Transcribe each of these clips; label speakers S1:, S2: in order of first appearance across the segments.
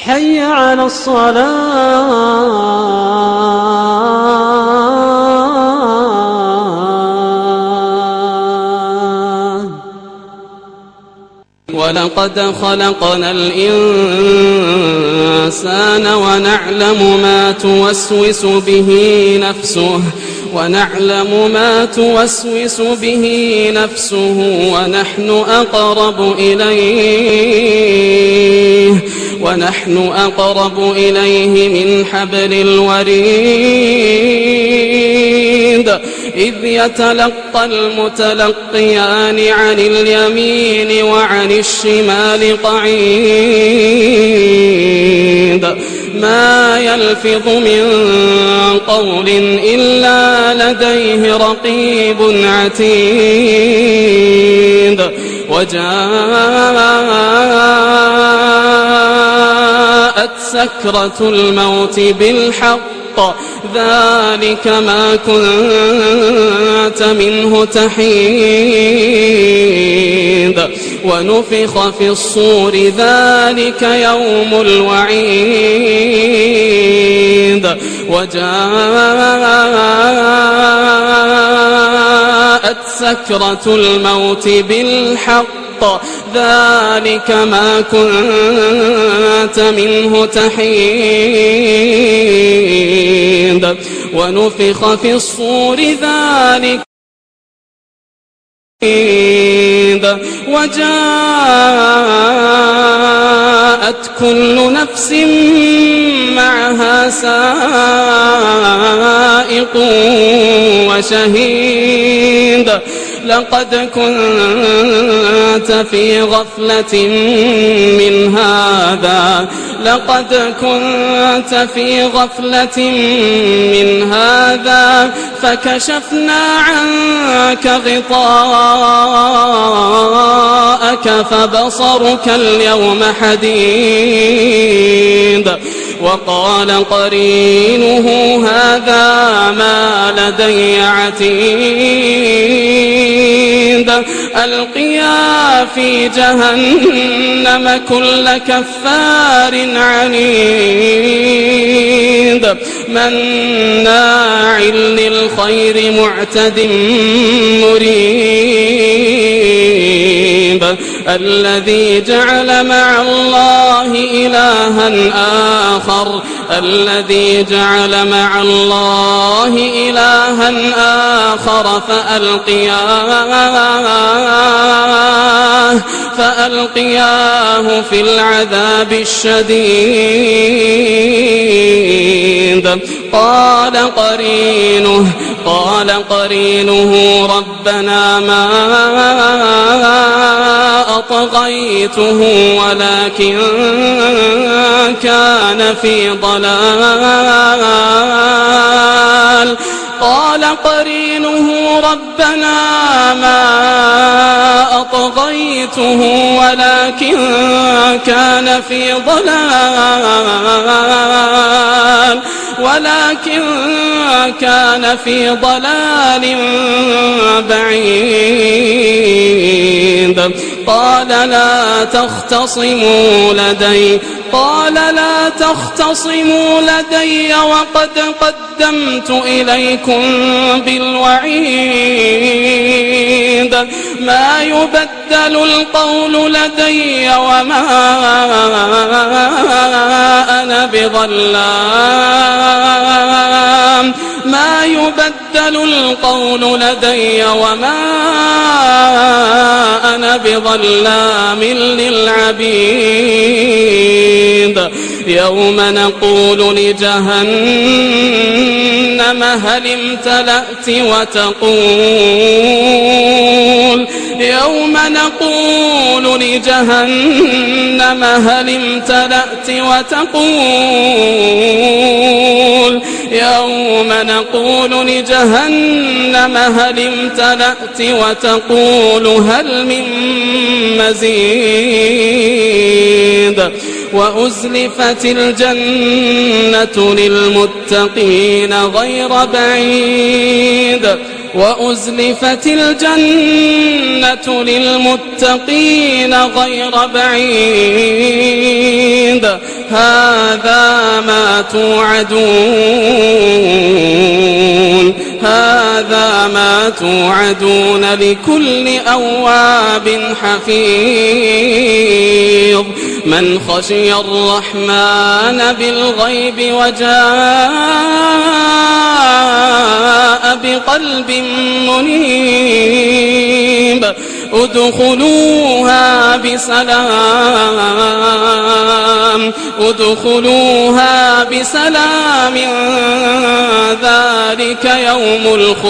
S1: حي على الصلاة.
S2: ولقد خلقنا الإنسان ونعلم ما توسوس به نفسه ونحن أقرب إليه من حبل الوريد إذ يتلقى المتلقيان عن اليمين وعن الشمال قعيد ما يلفظ من قول إلا لديه رقيب عتيد وجاءت سكرة الموت بالحق ذلك ما كنت منه تحيد ونفخ في الصور ذلك يوم الوعيد وجاءت سكرة الموت بالحق ذلك ما كنت منه تحيد ونفخ في الصور ذلك وجاءت كل نفس معها سائق وشهيد لقد كنت في غفلة من هذا فكشفنا عنك غطاءك فبصرك اليوم حديد وقال قرينه هذا ما لدي عتيد ألقيا في جهنم كل كفار عنيد مناع للخير معتد مريب الذي جعل مع الله إلها آخر فألقياه في العذاب الشديد قال قرينه ربنا ما أطغيته ولكن كان في ضلال قال قرينه ربنا ما أطغيته ولكن كان في ضلال بعيد قال لا تختصموا لدي وقد قدمت إليكم بالوعيد ما يبدل القول لدي وما أنا بظلام للعبيد يوم نقول لجهنم هل امتلأت وتقول هل من مزيد وأزلفت الجنة للمتقين غير بعيد هذا ما توعدون هذا ما توعدون لكل أواب حفيظ من خشي الرحمن بالغيب وجاء بقلب منيب ادخلوها بسلام ذلك يوم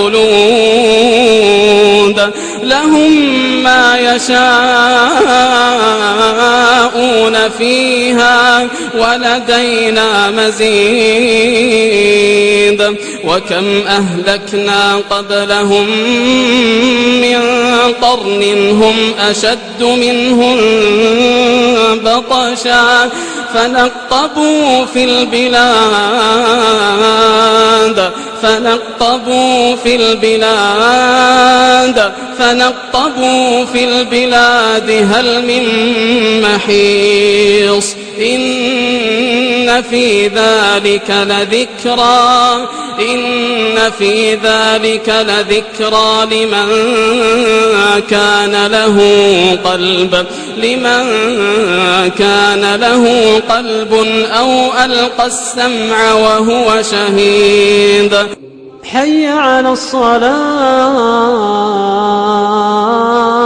S2: الخلود لهم ما يشاءون فيها ولدينا مزيد وكم أهلكنا قبلهم من قرن هم أشد منهم بطشا فنقبوا في البلاد هل من محيص إن في ذلك لذكرى لمن كان له قلب أو ألقى السمع وهو شهيد
S1: حي على الصلاة